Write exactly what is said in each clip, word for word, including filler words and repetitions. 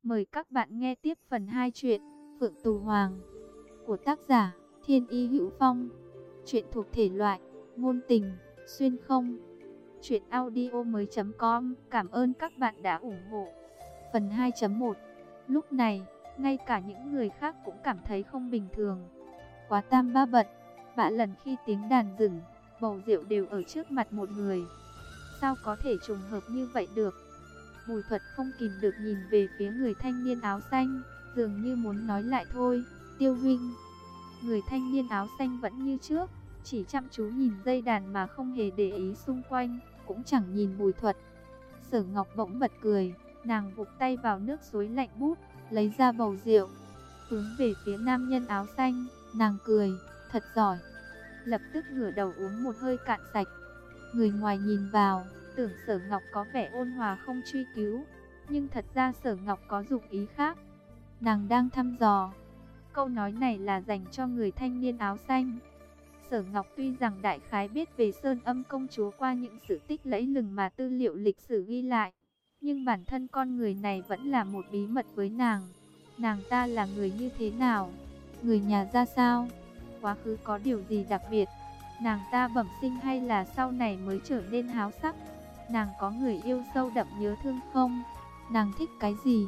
Mời các bạn nghe tiếp phần hai truyện Phượng Tù Hoàng của tác giả Thiên Y Hữu Phong. Truyện thuộc thể loại ngôn tình, xuyên không. Truyện audio mới.com. Cảm ơn các bạn đã ủng hộ. Phần hai chấm một. Lúc này, ngay cả những người khác cũng cảm thấy không bình thường. Quá tam ba bận, bạ lần khi tiếng đàn dừng, bầu rượu đều ở trước mặt một người. Sao có thể trùng hợp như vậy được? Bùi Thuật không kìm được nhìn về phía người thanh niên áo xanh, dường như muốn nói lại thôi, Tiêu huynh. Người thanh niên áo xanh vẫn như trước, chỉ chăm chú nhìn dây đàn mà không hề để ý xung quanh, cũng chẳng nhìn Bùi Thuật. Sở Ngọc bỗng bật cười, nàng vụt tay vào nước suối lạnh bút, lấy ra bầu rượu, hướng về phía nam nhân áo xanh, nàng cười, thật giỏi. Lập tức ngửa đầu uống một hơi cạn sạch. Người ngoài nhìn vào, tưởng Sở Ngọc có vẻ ôn hòa không truy cứu, nhưng thật ra Sở Ngọc có dụng ý khác. Nàng đang thăm dò. Câu nói này là dành cho người thanh niên áo xanh. Sở Ngọc tuy rằng đại khái biết về Sơn Âm công chúa qua những sự tích lẫy lừng mà tư liệu lịch sử ghi lại, nhưng bản thân con người này vẫn là một bí mật với nàng. Nàng ta là người như thế nào? Người nhà ra sao? Quá khứ có điều gì đặc biệt? Nàng ta bẩm sinh hay là sau này mới trở nên háo sắc? Nàng có người yêu sâu đậm nhớ thương không? Nàng thích cái gì?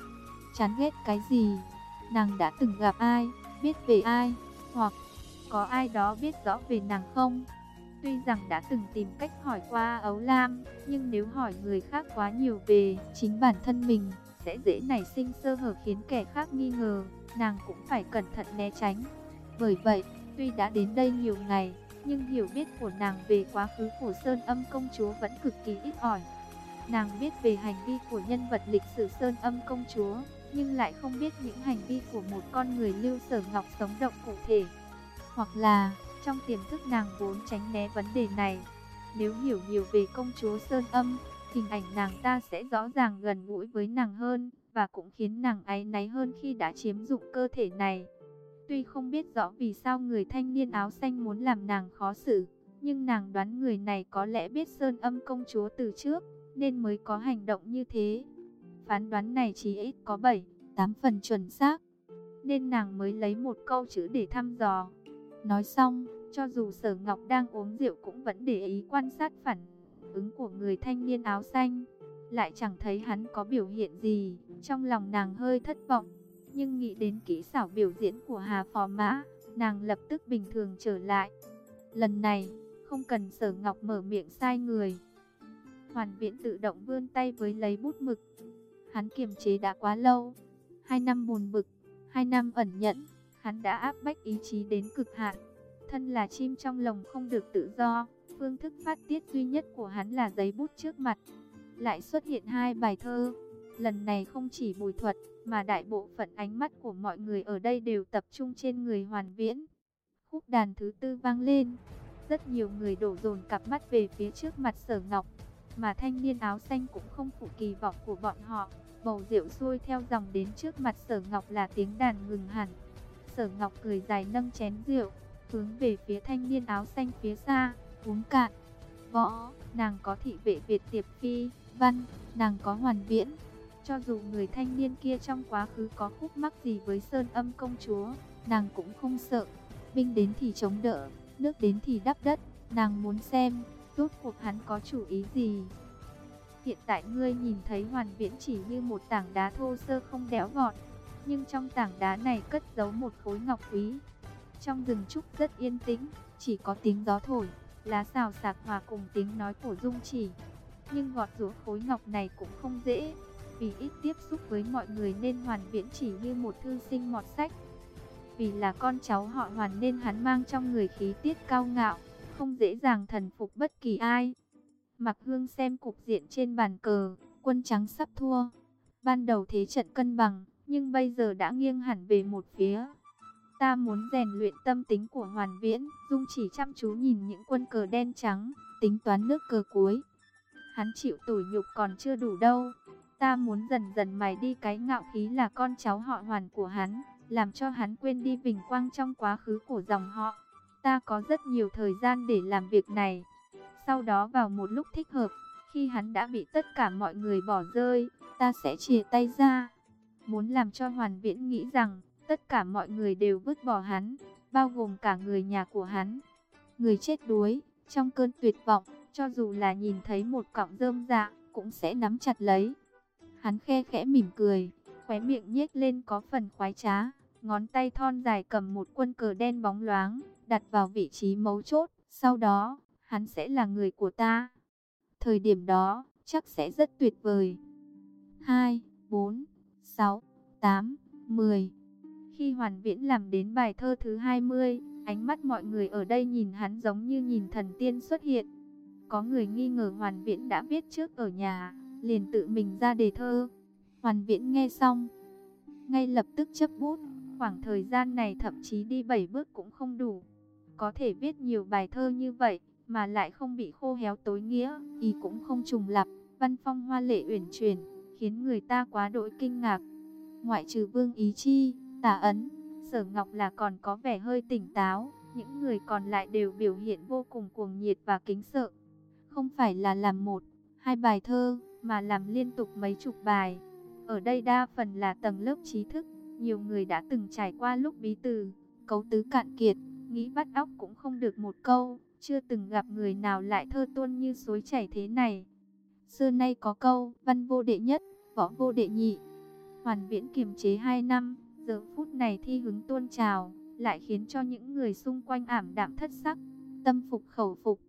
Chán ghét cái gì? Nàng đã từng gặp ai? Biết về ai? Hoặc có ai đó biết rõ về nàng không? Tuy rằng đã từng tìm cách hỏi qua Ấu Lam, nhưng nếu hỏi người khác quá nhiều về chính bản thân mình, sẽ dễ nảy sinh sơ hở khiến kẻ khác nghi ngờ, nàng cũng phải cẩn thận né tránh. Bởi vậy, tuy đã đến đây nhiều ngày, nhưng hiểu biết của nàng về quá khứ của Sơn Âm công chúa vẫn cực kỳ ít ỏi. Nàng biết về hành vi của nhân vật lịch sử Sơn Âm công chúa, nhưng lại không biết những hành vi của một con người Lưu Sở Ngọc sống động cụ thể. Hoặc là, trong tiềm thức nàng vốn tránh né vấn đề này. Nếu hiểu nhiều về công chúa Sơn Âm, hình ảnh nàng ta sẽ rõ ràng gần gũi với nàng hơn, và cũng khiến nàng áy náy hơn khi đã chiếm dụng cơ thể này. Tuy không biết rõ vì sao người thanh niên áo xanh muốn làm nàng khó xử, nhưng nàng đoán người này có lẽ biết Sơn Âm công chúa từ trước, nên mới có hành động như thế. Phán đoán này chỉ ít có bảy, tám phần chuẩn xác, nên nàng mới lấy một câu chữ để thăm dò. Nói xong, cho dù Sở Ngọc đang uống rượu cũng vẫn để ý quan sát phản ứng của người thanh niên áo xanh. Lại chẳng thấy hắn có biểu hiện gì, trong lòng nàng hơi thất vọng. Nhưng nghĩ đến kỹ xảo biểu diễn của Hà Phò Mã, nàng lập tức bình thường trở lại. Lần này, không cần Sở Ngọc mở miệng sai người. Hoàn Viễn tự động vươn tay với lấy bút mực. Hắn kiềm chế đã quá lâu. Hai năm buồn bực, hai năm ẩn nhẫn, hắn đã áp bách ý chí đến cực hạn. Thân là chim trong lồng không được tự do, phương thức phát tiết duy nhất của hắn là giấy bút trước mặt. Lại xuất hiện hai bài thơ. Lần này không chỉ Bùi Thuật, mà đại bộ phận ánh mắt của mọi người ở đây đều tập trung trên người Hoàn Viễn. Khúc đàn thứ tư vang lên. Rất nhiều người đổ dồn cặp mắt về phía trước mặt Sở Ngọc, mà thanh niên áo xanh cũng không phụ kỳ vọng của bọn họ. Bầu rượu xuôi theo dòng đến trước mặt Sở Ngọc là tiếng đàn ngừng hẳn. Sở Ngọc cười dài nâng chén rượu, hướng về phía thanh niên áo xanh phía xa, uống cạn. Võ, nàng có thị vệ Việt Tiệp Phi, Văn, nàng có Hoàn Viễn. Cho dù người thanh niên kia trong quá khứ có khúc mắc gì với Sơn Âm công chúa, nàng cũng không sợ. Binh đến thì chống đỡ, nước đến thì đắp đất, nàng muốn xem, rốt cuộc hắn có chủ ý gì. Hiện tại ngươi nhìn thấy Hoàn Viễn chỉ như một tảng đá thô sơ không đẽo gọt, nhưng trong tảng đá này cất giấu một khối ngọc quý. Trong rừng trúc rất yên tĩnh, chỉ có tiếng gió thổi, lá xào xạc hòa cùng tiếng nói của Dung Chỉ. Nhưng gọt rũa khối ngọc này cũng không dễ, vì ít tiếp xúc với mọi người nên Hoàn Viễn chỉ như một thư sinh mọt sách. Vì là con cháu họ Hoàn nên hắn mang trong người khí tiết cao ngạo, không dễ dàng thần phục bất kỳ ai. Mặc Hương xem cục diện trên bàn cờ, quân trắng sắp thua. Ban đầu thế trận cân bằng, nhưng bây giờ đã nghiêng hẳn về một phía. Ta muốn rèn luyện tâm tính của Hoàn Viễn. Dung Chỉ chăm chú nhìn những quân cờ đen trắng, tính toán nước cờ cuối. Hắn chịu tủi nhục còn chưa đủ đâu. Ta muốn dần dần mài đi cái ngạo khí là con cháu họ Hoàn của hắn, làm cho hắn quên đi vinh quang trong quá khứ của dòng họ. Ta có rất nhiều thời gian để làm việc này. Sau đó vào một lúc thích hợp, khi hắn đã bị tất cả mọi người bỏ rơi, ta sẽ chìa tay ra. muốn làm cho Hoàn Viễn nghĩ rằng tất cả mọi người đều vứt bỏ hắn, bao gồm cả người nhà của hắn. Người chết đuối, trong cơn tuyệt vọng, cho dù là nhìn thấy một cọng rơm rạ, cũng sẽ nắm chặt lấy. Hắn khe khẽ mỉm cười, khóe miệng nhếch lên có phần khoái trá, ngón tay thon dài cầm một quân cờ đen bóng loáng, đặt vào vị trí mấu chốt, sau đó, hắn sẽ là người của ta. Thời điểm đó, chắc sẽ rất tuyệt vời. hai, bốn, sáu, tám, mười. Khi Hoàn Viễn làm đến bài thơ thứ hai mươi, ánh mắt mọi người ở đây nhìn hắn giống như nhìn thần tiên xuất hiện. Có người nghi ngờ Hoàn Viễn đã viết trước ở nhà, liền tự mình ra đề thơ. Hoàn Viễn nghe xong, ngay lập tức chấp bút. Khoảng thời gian này thậm chí đi bảy bước cũng không đủ. Có thể viết nhiều bài thơ như vậy, mà lại không bị khô héo tối nghĩa, ý cũng không trùng lặp, văn phong hoa lệ uyển chuyển, khiến người ta quá đỗi kinh ngạc. Ngoại trừ Vương Ý Chi, Tả Ấn, Sở Ngọc là còn có vẻ hơi tỉnh táo, những người còn lại đều biểu hiện vô cùng cuồng nhiệt và kính sợ. Không phải là làm một, hai bài thơ, mà làm liên tục mấy chục bài. Ở đây đa phần là tầng lớp trí thức, nhiều người đã từng trải qua lúc bí từ, cấu tứ cạn kiệt, nghĩ vắt óc cũng không được một câu, chưa từng gặp người nào lại thơ tuôn như suối chảy thế này. Xưa nay có câu, văn vô đệ nhất, võ vô đệ nhị. Hoàn Viễn kiềm chế hai năm, giờ phút này thi hứng tuôn trào, lại khiến cho những người xung quanh ảm đạm thất sắc, tâm phục khẩu phục.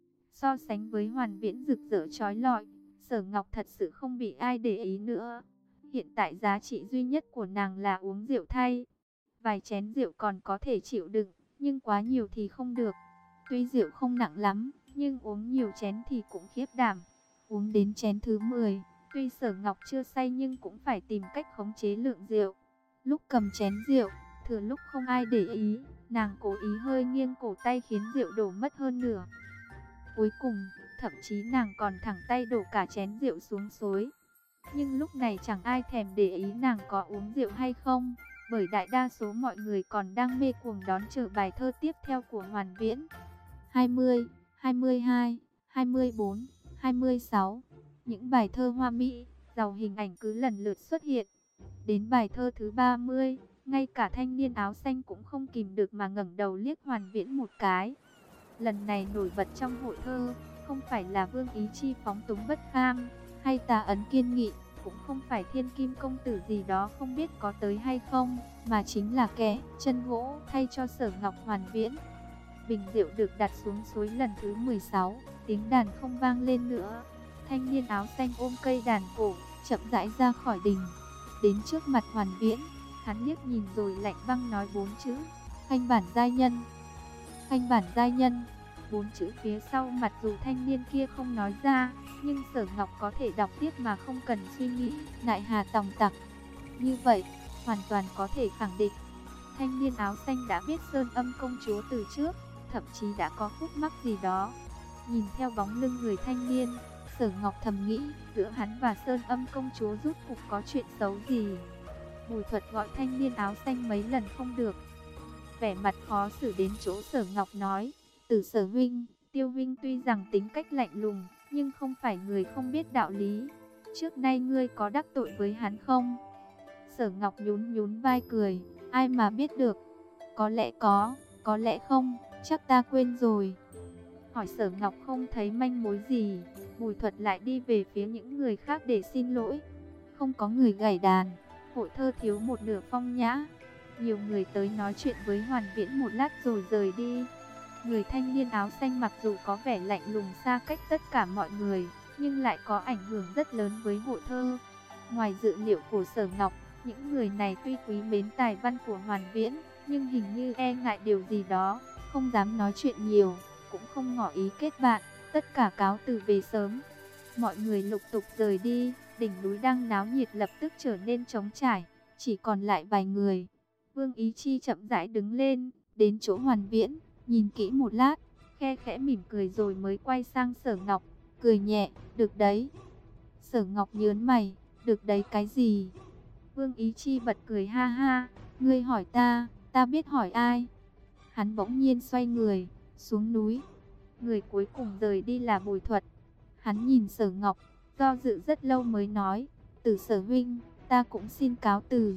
So sánh với Hoàn Viễn rực rỡ chói lọi, Sở Ngọc thật sự không bị ai để ý nữa. Hiện tại giá trị duy nhất của nàng là uống rượu thay. Vài chén rượu còn có thể chịu đựng, nhưng quá nhiều thì không được. Tuy rượu không nặng lắm, nhưng uống nhiều chén thì cũng khiếp đảm. Uống đến chén thứ mười, tuy Sở Ngọc chưa say nhưng cũng phải tìm cách khống chế lượng rượu. Lúc cầm chén rượu, thừa lúc không ai để ý, nàng cố ý hơi nghiêng cổ tay khiến rượu đổ mất hơn nửa. Cuối cùng, thậm chí nàng còn thẳng tay đổ cả chén rượu xuống xối. Nhưng lúc này chẳng ai thèm để ý nàng có uống rượu hay không, bởi đại đa số mọi người còn đang mê cuồng đón chờ bài thơ tiếp theo của Hoàn Viễn. hai mươi, hai mươi hai, hai mươi bốn, hai mươi sáu. Những bài thơ hoa mỹ, giàu hình ảnh cứ lần lượt xuất hiện. Đến bài thơ thứ ba mươi, ngay cả thanh niên áo xanh cũng không kìm được mà ngẩng đầu liếc Hoàn Viễn một cái. Lần này nổi bật trong hội thơ, không phải là Vương Ý Chi phóng túng bất kham, hay Tà Ấn kiên nghị, cũng không phải Thiên Kim công tử gì đó không biết có tới hay không, mà chính là kẻ chân gỗ thay cho Sở Ngọc Hoàn Viễn. Bình rượu được đặt xuống suối lần thứ mười sáu, tiếng đàn không vang lên nữa. Thanh niên áo xanh ôm cây đàn cổ, chậm rãi ra khỏi đình. Đến trước mặt Hoàn Viễn, hắn liếc nhìn rồi lạnh băng nói bốn chữ: Khanh bản giai nhân. Khanh bản giai nhân. Bốn chữ phía sau mặc dù thanh niên kia không nói ra, nhưng Sở Ngọc có thể đọc tiếp mà không cần suy nghĩ, nại hà tòng tặc. Như vậy, hoàn toàn có thể khẳng định, thanh niên áo xanh đã biết Sơn Âm công chúa từ trước, thậm chí đã có khúc mắc gì đó. Nhìn theo bóng lưng người thanh niên, Sở Ngọc thầm nghĩ, giữa hắn và Sơn Âm công chúa rút cuộc có chuyện xấu gì. Bùi Thuật gọi thanh niên áo xanh mấy lần không được, vẻ mặt khó xử đến chỗ Sở Ngọc nói: Từ Sở huynh, Tiêu huynh tuy rằng tính cách lạnh lùng, nhưng không phải người không biết đạo lý. Trước nay ngươi có đắc tội với hắn không? Sở Ngọc nhún nhún vai cười, ai mà biết được. Có lẽ có, có lẽ không, chắc ta quên rồi. Hỏi Sở Ngọc không thấy manh mối gì, Bùi Thuật lại đi về phía những người khác để xin lỗi. Không có người gảy đàn, hội thơ thiếu một nửa phong nhã. Nhiều người tới nói chuyện với Hoàn Viễn một lát rồi rời đi. Người thanh niên áo xanh mặc dù có vẻ lạnh lùng xa cách tất cả mọi người, nhưng lại có ảnh hưởng rất lớn với hội thơ. Ngoài dự liệu của Sở Ngọc, những người này tuy quý mến tài văn của Hoàn Viễn, nhưng hình như e ngại điều gì đó, không dám nói chuyện nhiều, cũng không ngỏ ý kết bạn, tất cả cáo từ về sớm. Mọi người lục tục rời đi, đỉnh núi đang náo nhiệt lập tức trở nên trống trải, chỉ còn lại vài người. Vương Ý Chi chậm rãi đứng lên, đến chỗ Hoàn Viễn, nhìn kỹ một lát, khe khẽ mỉm cười rồi mới quay sang Sở Ngọc, cười nhẹ, được đấy. Sở Ngọc nhớn mày, được đấy cái gì? Vương Ý Chi bật cười ha ha, ngươi hỏi ta, ta biết hỏi ai? Hắn bỗng nhiên xoay người, xuống núi. Người cuối cùng rời đi là Bùi Thuật. Hắn nhìn Sở Ngọc, do dự rất lâu mới nói, Từ Sở huynh, ta cũng xin cáo từ.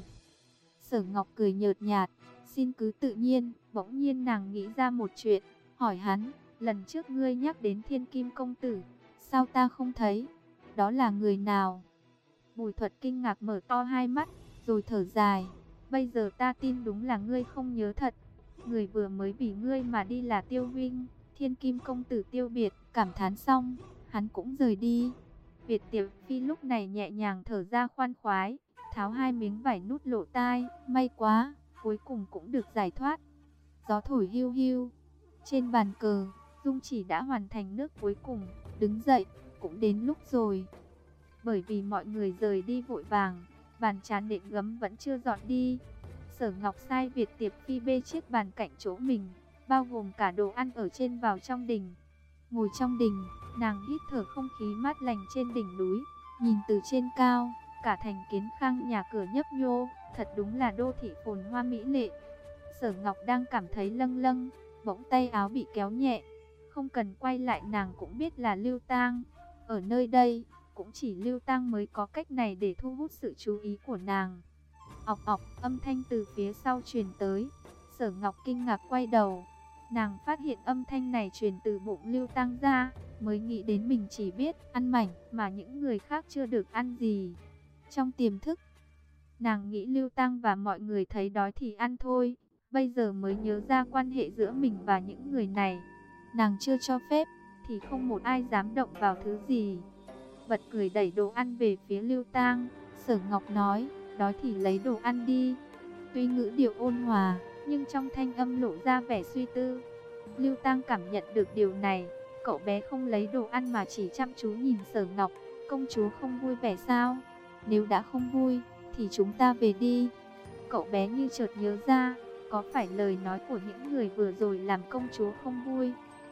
Sở Ngọc cười nhợt nhạt, xin cứ tự nhiên. Bỗng nhiên nàng nghĩ ra một chuyện, hỏi hắn, lần trước ngươi nhắc đến Thiên Kim công tử, sao ta không thấy? Đó là người nào? Bùi Thuật kinh ngạc mở to hai mắt, rồi thở dài, bây giờ ta tin đúng là ngươi không nhớ thật. Người vừa mới vì ngươi mà đi là Tiêu huynh. Thiên Kim công tử Tiêu Biệt cảm thán xong, hắn cũng rời đi. Việt Tiểu Phi lúc này nhẹ nhàng thở ra khoan khoái, tháo hai miếng vải nút lỗ tai, may quá, cuối cùng cũng được giải thoát. Gió thổi hiu hiu, trên bàn cờ, Dung Chỉ đã hoàn thành nước cuối cùng, đứng dậy, cũng đến lúc rồi. Bởi vì mọi người rời đi vội vàng, bàn trà nệm gấm vẫn chưa dọn đi. Sở Ngọc sai Việt Tiệp Phi bê chiếc bàn cạnh chỗ mình, bao gồm cả đồ ăn ở trên vào trong đình. Ngồi trong đình, nàng hít thở không khí mát lành trên đỉnh núi, nhìn từ trên cao, cả thành kiến khang nhà cửa nhấp nhô, thật đúng là đô thị phồn hoa mỹ lệ. Sở Ngọc đang cảm thấy lâng lâng, bỗng tay áo bị kéo nhẹ, không cần quay lại nàng cũng biết là Lưu Tang. Ở nơi đây, cũng chỉ Lưu Tang mới có cách này để thu hút sự chú ý của nàng. Ọc ọc, âm thanh từ phía sau truyền tới. Sở Ngọc kinh ngạc quay đầu, nàng phát hiện âm thanh này truyền từ bụng Lưu Tang ra, mới nghĩ đến mình chỉ biết ăn mảnh mà những người khác chưa được ăn gì. Trong tiềm thức, nàng nghĩ Lưu Tang và mọi người thấy đói thì ăn thôi, bây giờ mới nhớ ra quan hệ giữa mình và những người này. Nàng chưa cho phép, thì không một ai dám động vào thứ gì. Bật cười đẩy đồ ăn về phía Lưu Tang, Sở Ngọc nói, đói thì lấy đồ ăn đi. Tuy ngữ điệu ôn hòa, nhưng trong thanh âm lộ ra vẻ suy tư. Lưu Tang cảm nhận được điều này, cậu bé không lấy đồ ăn mà chỉ chăm chú nhìn Sở Ngọc. Công chúa không vui vẻ sao? Nếu đã không vui, thì chúng ta về đi. Cậu bé như chợt nhớ ra, có phải lời nói của những người vừa rồi làm công chúa không vui?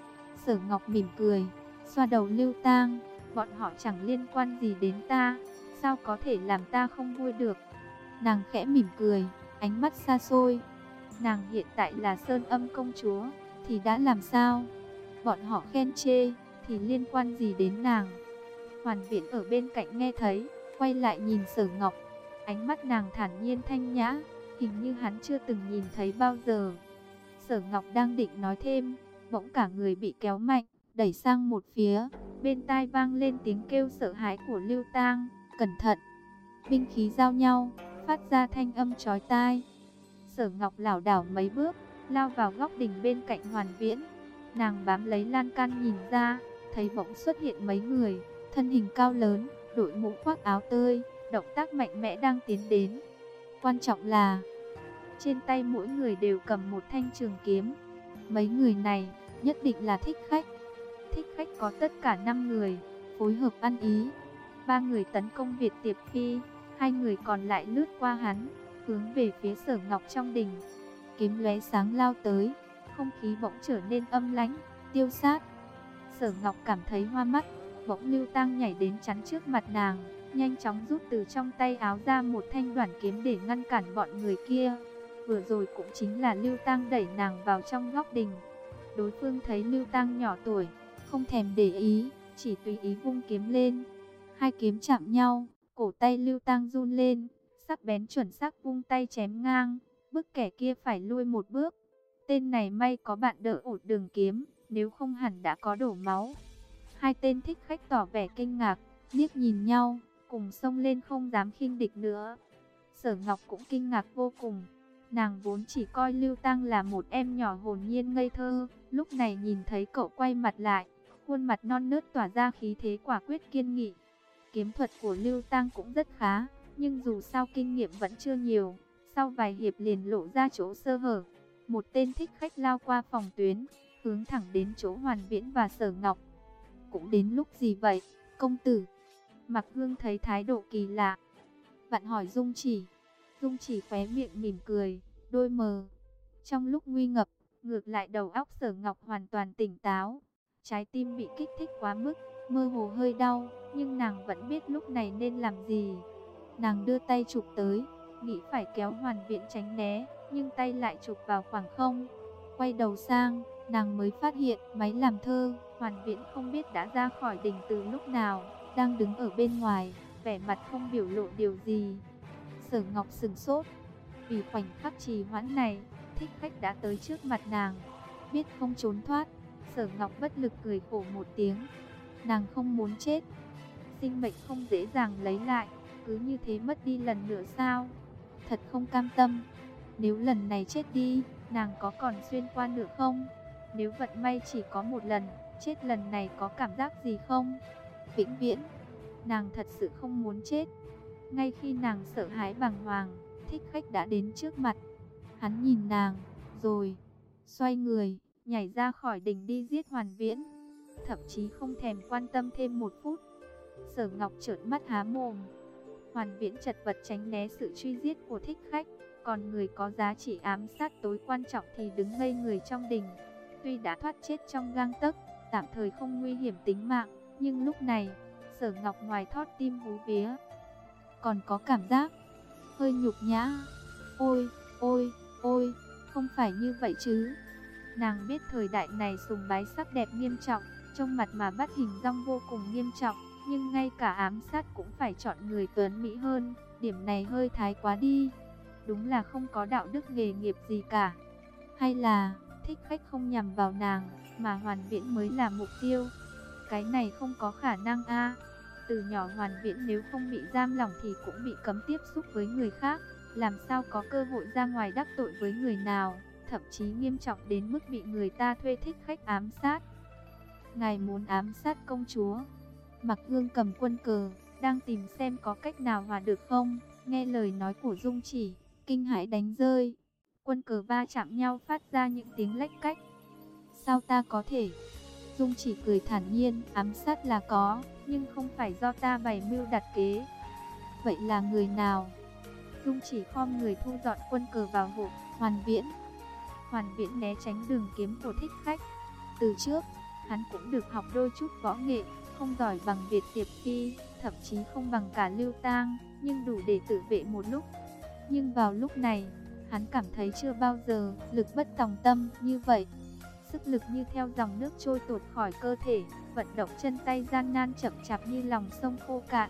Sở Ngọc mỉm cười, xoa đầu Lưu Tang, bọn họ chẳng liên quan gì đến ta, sao có thể làm ta không vui được? Nàng khẽ mỉm cười, ánh mắt xa xôi. Nàng hiện tại là Sơn Âm công chúa, thì đã làm sao? Bọn họ khen chê, thì liên quan gì đến nàng? Hoàn Viễn ở bên cạnh nghe thấy, quay lại nhìn Sở Ngọc. Ánh mắt nàng thản nhiên thanh nhã, hình như hắn chưa từng nhìn thấy bao giờ. Sở Ngọc đang định nói thêm, bỗng cả người bị kéo mạnh, đẩy sang một phía. Bên tai vang lên tiếng kêu sợ hãi của Lưu Tang, cẩn thận. Binh khí giao nhau, phát ra thanh âm chói tai. Sở Ngọc lảo đảo mấy bước, lao vào góc đình bên cạnh Hoàn Viễn. Nàng bám lấy lan can nhìn ra, thấy bỗng xuất hiện mấy người, thân hình cao lớn, đội mũ khoác áo tơi, động tác mạnh mẽ đang tiến đến. Quan trọng là, trên tay mỗi người đều cầm một thanh trường kiếm. Mấy người này, nhất định là thích khách. Thích khách có tất cả năm người, phối hợp ăn ý. Ba người tấn công Việt Tiệp Phi, hai người còn lại lướt qua hắn, hướng về phía Sở Ngọc trong đình. Kiếm lóe sáng lao tới, không khí bỗng trở nên âm lãnh, tiêu sát. Sở Ngọc cảm thấy hoa mắt, bỗng Lưu Tang nhảy đến chắn trước mặt nàng, nhanh chóng rút từ trong tay áo ra một thanh đoản kiếm để ngăn cản bọn người kia. Vừa rồi cũng chính là Lưu Tang đẩy nàng vào trong góc đình. Đối phương thấy Lưu Tang nhỏ tuổi, không thèm để ý, chỉ tùy ý vung kiếm lên. Hai kiếm chạm nhau, cổ tay Lưu Tang run lên, sắc bén chuẩn xác vung tay chém ngang, bức kẻ kia phải lui một bước. Tên này may có bạn đỡ ổn đường kiếm, nếu không hẳn đã có đổ máu. Hai tên thích khách tỏ vẻ kinh ngạc, liếc nhìn nhau, cùng xông lên không dám khinh địch nữa. Sở Ngọc cũng kinh ngạc vô cùng. Nàng vốn chỉ coi Lưu Tang là một em nhỏ hồn nhiên ngây thơ, lúc này nhìn thấy cậu quay mặt lại, khuôn mặt non nớt tỏa ra khí thế quả quyết kiên nghị. Kiếm thuật của Lưu Tang cũng rất khá, nhưng dù sao kinh nghiệm vẫn chưa nhiều, sau vài hiệp liền lộ ra chỗ sơ hở. Một tên thích khách lao qua phòng tuyến, hướng thẳng đến chỗ Hoàn Viễn và Sở Ngọc. Cũng đến lúc gì vậy, công tử? Mạc Hương thấy thái độ kỳ lạ, vặn hỏi Dung Chỉ. Dung Chỉ khóe miệng mỉm cười, đôi mờ. Trong lúc nguy ngập, ngược lại đầu óc Sở Ngọc hoàn toàn tỉnh táo. Trái tim bị kích thích quá mức, mơ hồ hơi đau, nhưng nàng vẫn biết lúc này nên làm gì. Nàng đưa tay chụp tới, nghĩ phải kéo Hoàn Viễn tránh né, nhưng tay lại chụp vào khoảng không. Quay đầu sang, nàng mới phát hiện máy làm thơ, Hoàn Viễn không biết đã ra khỏi đình từ lúc nào, đang đứng ở bên ngoài, vẻ mặt không biểu lộ điều gì. Sở Ngọc sửng sốt. Vì khoảnh khắc trì hoãn này, Thích Khách đã tới trước mặt nàng. Biết không trốn thoát, Sở Ngọc bất lực cười khổ một tiếng. Nàng không muốn chết. Sinh mệnh không dễ dàng lấy lại, cứ như thế mất đi lần nữa sao? Thật không cam tâm. Nếu lần này chết đi, nàng có còn xuyên qua nữa không? Nếu vận may chỉ có một lần, chết lần này có cảm giác gì không? Vĩnh viễn. Nàng thật sự không muốn chết. Ngay khi nàng sợ hãi bàng hoàng, Thích Khách đã đến trước mặt. Hắn nhìn nàng, rồi xoay người, nhảy ra khỏi đình đi giết Hoàn Viễn. Thậm chí không thèm quan tâm thêm một phút. Sở Ngọc trợn mắt há mồm. Hoàn Viễn chật vật tránh né sự truy giết của Thích Khách, còn người có giá trị ám sát tối quan trọng thì đứng ngây người trong đình. Tuy đã thoát chết trong gang tấc, tạm thời không nguy hiểm tính mạng, nhưng lúc này, Sở Ngọc ngoài thót tim hú vía, còn có cảm giác hơi nhục nhã. Ôi, ôi, ôi, không phải như vậy chứ. Nàng biết thời đại này sùng bái sắc đẹp nghiêm trọng, trong mặt mà bắt hình dong vô cùng nghiêm trọng, nhưng ngay cả ám sát cũng phải chọn người tuấn mỹ hơn, điểm này hơi thái quá đi. Đúng là không có đạo đức nghề nghiệp gì cả. Hay là Thích Khách không nhằm vào nàng, mà Hoàn Viễn mới là mục tiêu? Cái này không có khả năng a. Từ nhỏ Hoàn Viễn nếu không bị giam lỏng thì cũng bị cấm tiếp xúc với người khác, làm sao có cơ hội ra ngoài đắc tội với người nào, thậm chí nghiêm trọng đến mức bị người ta thuê Thích Khách ám sát. Ngài muốn ám sát công chúa? Mặc Hương cầm quân cờ, đang tìm xem có cách nào hòa được không. Nghe lời nói của Dung Chỉ, kinh hãi đánh rơi. Quân cờ va chạm nhau phát ra những tiếng lách cách. Sao ta có thể? Dung Chỉ cười thản nhiên, ám sát là có, nhưng không phải do ta bày mưu đặt kế. Vậy là người nào? Dung Chỉ khom người thu dọn quân cờ vào hộp. Hoàn Viễn. Hoàn Viễn né tránh đường kiếm của Thích Khách. Từ trước, hắn cũng được học đôi chút võ nghệ, không giỏi bằng Việt Tiệp Phi, thậm chí không bằng cả Lưu Tang, nhưng đủ để tự vệ một lúc. Nhưng vào lúc này, hắn cảm thấy chưa bao giờ lực bất tòng tâm như vậy. Sức lực như theo dòng nước trôi tuột khỏi cơ thể, vận động chân tay gian nan chậm chạp như lòng sông khô cạn.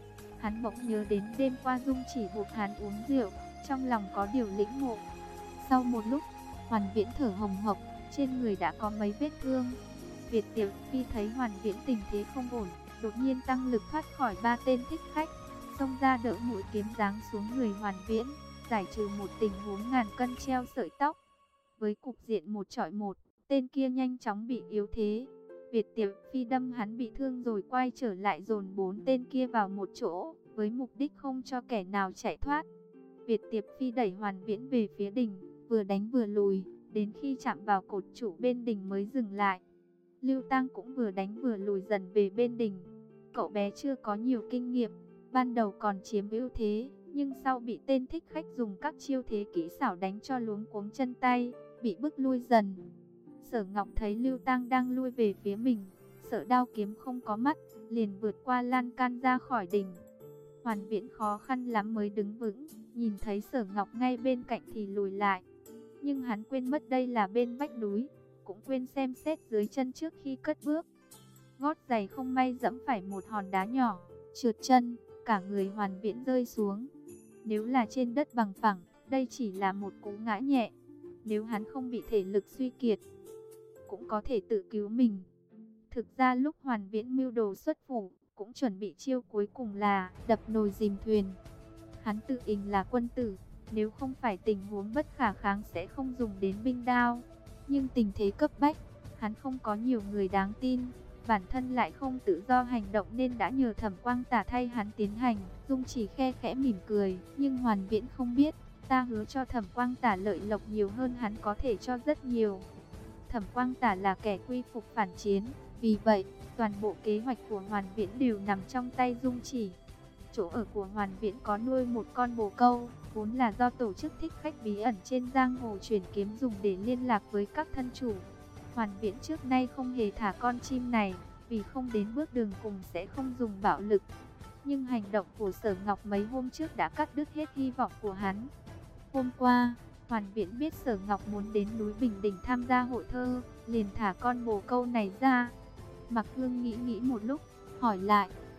Hắn bỗng nhớ đến đêm qua Dung Chỉ buộc hắn uống rượu, trong lòng có điều lĩnh ngộ. Sau một lúc, Hoàn Viễn thở hồng hộc, trên người đã có mấy vết thương. Việt Tiệp Phi thấy Hoàn Viễn tình thế không ổn, đột nhiên tăng lực thoát khỏi ba tên Thích Khách, xông ra đỡ mũi kiếm giáng xuống người Hoàn Viễn, giải trừ một tình huống ngàn cân treo sợi tóc. Với cục diện một chọi một, tên kia nhanh chóng bị yếu thế. Việt Tiệp Phi đâm hắn bị thương rồi quay trở lại dồn bốn tên kia vào một chỗ, với mục đích không cho kẻ nào chạy thoát. Việt Tiệp Phi đẩy Hoàn Viễn về phía đình, vừa đánh vừa lùi, đến khi chạm vào cột trụ bên đình mới dừng lại. Lưu Tang cũng vừa đánh vừa lùi dần về bên đình. Cậu bé chưa có nhiều kinh nghiệm, ban đầu còn chiếm ưu thế, nhưng sau bị tên Thích Khách dùng các chiêu thế kỹ xảo đánh cho luống cuống chân tay, bị bức lui dần. Sở Ngọc thấy Lưu Tang đang lui về phía mình, sợ đao kiếm không có mắt, liền vượt qua lan can ra khỏi đình. Hoàn Viễn khó khăn lắm mới đứng vững, nhìn thấy Sở Ngọc ngay bên cạnh thì lùi lại. Nhưng hắn quên mất đây là bên vách núi, cũng quên xem xét dưới chân trước khi cất bước. Gót giày không may dẫm phải một hòn đá nhỏ, trượt chân, cả người Hoàn Viễn rơi xuống. Nếu là trên đất bằng phẳng, đây chỉ là một cú ngã nhẹ. Nếu hắn không bị thể lực suy kiệt, cũng có thể tự cứu mình. Thực ra lúc Hoàn Viễn mưu đồ xuất phủ, cũng chuẩn bị chiêu cuối cùng là đập nồi dìm thuyền. Hắn tự ình là quân tử, nếu không phải tình huống bất khả kháng sẽ không dùng đến binh đao. Nhưng tình thế cấp bách, hắn không có nhiều người đáng tin, bản thân lại không tự do hành động nên đã nhờ Thẩm Quang Tả thay hắn tiến hành. Dung Chỉ khe khẽ mỉm cười, nhưng Hoàn Viễn không biết, ta hứa cho Thẩm Quang Tả lợi lộc nhiều hơn hắn có thể cho rất nhiều. Thẩm Quang Tả là kẻ quy phục phản chiến, vì vậy, toàn bộ kế hoạch của Hoàn Viễn đều nằm trong tay Dung Chỉ. Chỗ ở của Hoàn Viễn có nuôi một con bồ câu, vốn là do tổ chức Thích Khách bí ẩn trên giang hồ truyền kiếm dùng để liên lạc với các thân chủ. Hoàn Viễn trước nay không hề thả con chim này, vì không đến bước đường cùng sẽ không dùng bạo lực. Nhưng hành động của Sở Ngọc mấy hôm trước đã cắt đứt hết hy vọng của hắn. Hôm qua, Hoàn Viễn biết Sở Ngọc muốn đến núi Bình Đình tham gia hội thơ, liền thả con bồ câu này ra. Mặc Hương nghĩ nghĩ một lúc, hỏi lại,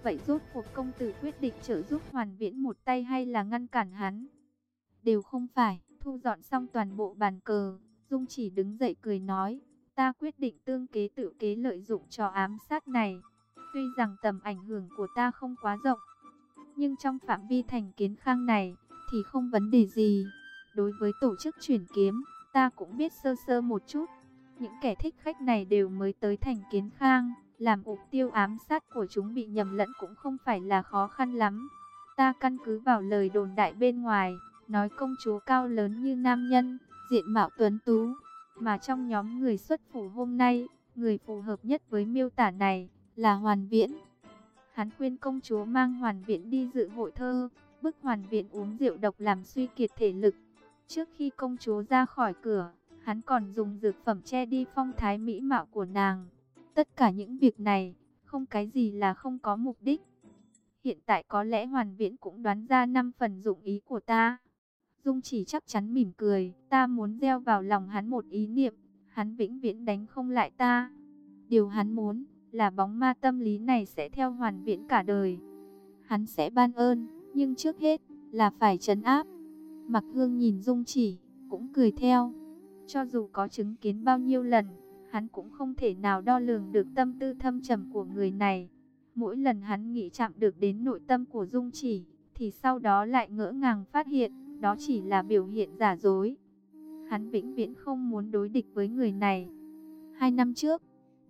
vậy rốt cuộc công tử quyết định trợ giúp Hoàn Viễn một tay hay là ngăn cản hắn? Đều không phải. Thu dọn xong toàn bộ bàn cờ, Dung Chỉ đứng dậy cười nói, ta quyết định tương kế tự kế lợi dụng trò ám sát này. Tuy rằng tầm ảnh hưởng của ta không quá rộng, nhưng trong phạm vi thành Kiến Khang này thì không vấn đề gì. Đối với tổ chức chuyển kiếm, ta cũng biết sơ sơ một chút. Những kẻ thích khách này đều mới tới thành Kiến Khang, làm mục tiêu ám sát của chúng bị nhầm lẫn cũng không phải là khó khăn lắm. Ta căn cứ vào lời đồn đại bên ngoài, nói công chúa cao lớn như nam nhân, diện mạo tuấn tú, mà trong nhóm người xuất phủ hôm nay, người phù hợp nhất với miêu tả này là Hoàn Viễn. Hắn khuyên công chúa mang Hoàn Viễn đi dự hội thơ, bức Hoàn Viễn uống rượu độc làm suy kiệt thể lực. Trước khi công chúa ra khỏi cửa, hắn còn dùng dược phẩm che đi phong thái mỹ mạo của nàng. Tất cả những việc này, không cái gì là không có mục đích. Hiện tại có lẽ Hoàn Viễn cũng đoán ra năm phần dụng ý của ta. Dung Chỉ chắc chắn mỉm cười, ta muốn gieo vào lòng hắn một ý niệm, hắn vĩnh viễn đánh không lại ta. Điều hắn muốn là bóng ma tâm lý này sẽ theo Hoàn Viễn cả đời. Hắn sẽ ban ơn, nhưng trước hết là phải trấn áp. Mặc Hương nhìn Dung Chỉ, cũng cười theo. Cho dù có chứng kiến bao nhiêu lần, hắn cũng không thể nào đo lường được tâm tư thâm trầm của người này. Mỗi lần hắn nghĩ chạm được đến nội tâm của Dung Chỉ, thì sau đó lại ngỡ ngàng phát hiện, đó chỉ là biểu hiện giả dối. Hắn vĩnh viễn không muốn đối địch với người này. Hai năm trước,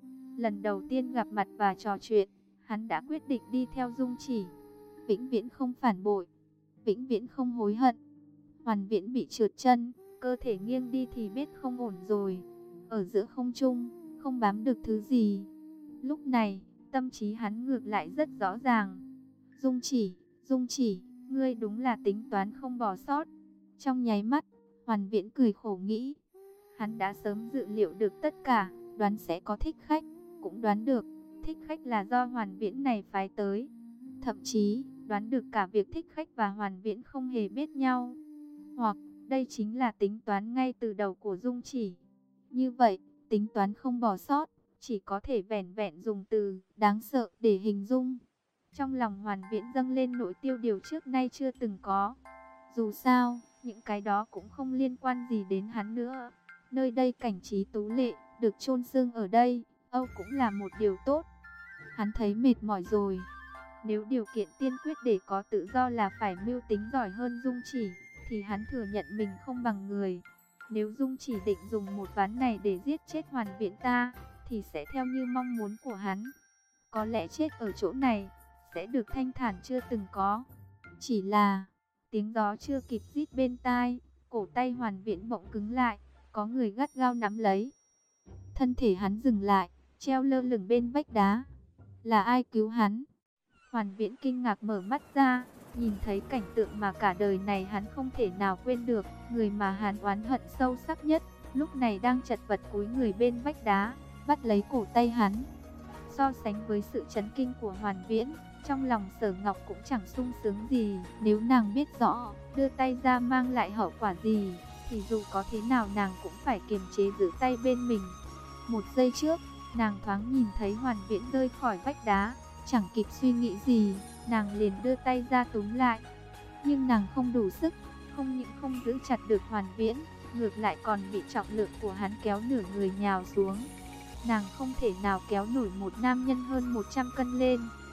lần đầu tiên gặp mặt và trò chuyện, hắn đã quyết định đi theo Dung Chỉ. Vĩnh viễn không phản bội, vĩnh viễn không hối hận. Hoàn Viễn bị trượt chân, cơ thể nghiêng đi thì biết không ổn rồi. Ở giữa không trung, không bám được thứ gì. Lúc này, tâm trí hắn ngược lại rất rõ ràng. Dung Chỉ, Dung Chỉ, ngươi đúng là tính toán không bỏ sót. Trong nháy mắt, Hoàn Viễn cười khổ nghĩ. Hắn đã sớm dự liệu được tất cả, đoán sẽ có thích khách, cũng đoán được thích khách là do Hoàn Viễn này phái tới. Thậm chí, đoán được cả việc thích khách và Hoàn Viễn không hề biết nhau. Hoặc, đây chính là tính toán ngay từ đầu của Dung Chỉ. Như vậy, tính toán không bỏ sót, chỉ có thể vẻn vẹn dùng từ đáng sợ để hình dung. Trong lòng Hoàn Viễn dâng lên nỗi tiêu điều trước nay chưa từng có. Dù sao, những cái đó cũng không liên quan gì đến hắn nữa. Nơi đây cảnh trí tú lệ, được chôn xương ở đây, âu cũng là một điều tốt. Hắn thấy mệt mỏi rồi. Nếu điều kiện tiên quyết để có tự do là phải mưu tính giỏi hơn Dung Chỉ, thì hắn thừa nhận mình không bằng người. Nếu Dung Chỉ định dùng một ván này để giết chết Hoàn Viễn ta, thì sẽ theo như mong muốn của hắn. Có lẽ chết ở chỗ này sẽ được thanh thản chưa từng có. Chỉ là tiếng gió chưa kịp rít bên tai, cổ tay Hoàn Viễn bỗng cứng lại, có người gắt gao nắm lấy. Thân thể hắn dừng lại, treo lơ lửng bên vách đá. Là ai cứu hắn? Hoàn Viễn kinh ngạc mở mắt ra, nhìn thấy cảnh tượng mà cả đời này hắn không thể nào quên được. Người mà hắn oán hận sâu sắc nhất, lúc này đang chật vật cúi người bên vách đá, bắt lấy cổ tay hắn. So sánh với sự chấn kinh của Hoàn Viễn, trong lòng Sở Ngọc cũng chẳng sung sướng gì. Nếu nàng biết rõ, đưa tay ra mang lại hậu quả gì, thì dù có thế nào nàng cũng phải kiềm chế giữ tay bên mình. Một giây trước, nàng thoáng nhìn thấy Hoàn Viễn rơi khỏi vách đá, chẳng kịp suy nghĩ gì, nàng liền đưa tay ra túm lại. Nhưng nàng không đủ sức, không những không giữ chặt được Hoàn Viễn, ngược lại còn bị trọng lượng của hắn kéo nửa người nhào xuống. Nàng không thể nào kéo nổi một nam nhân hơn một trăm cân lên,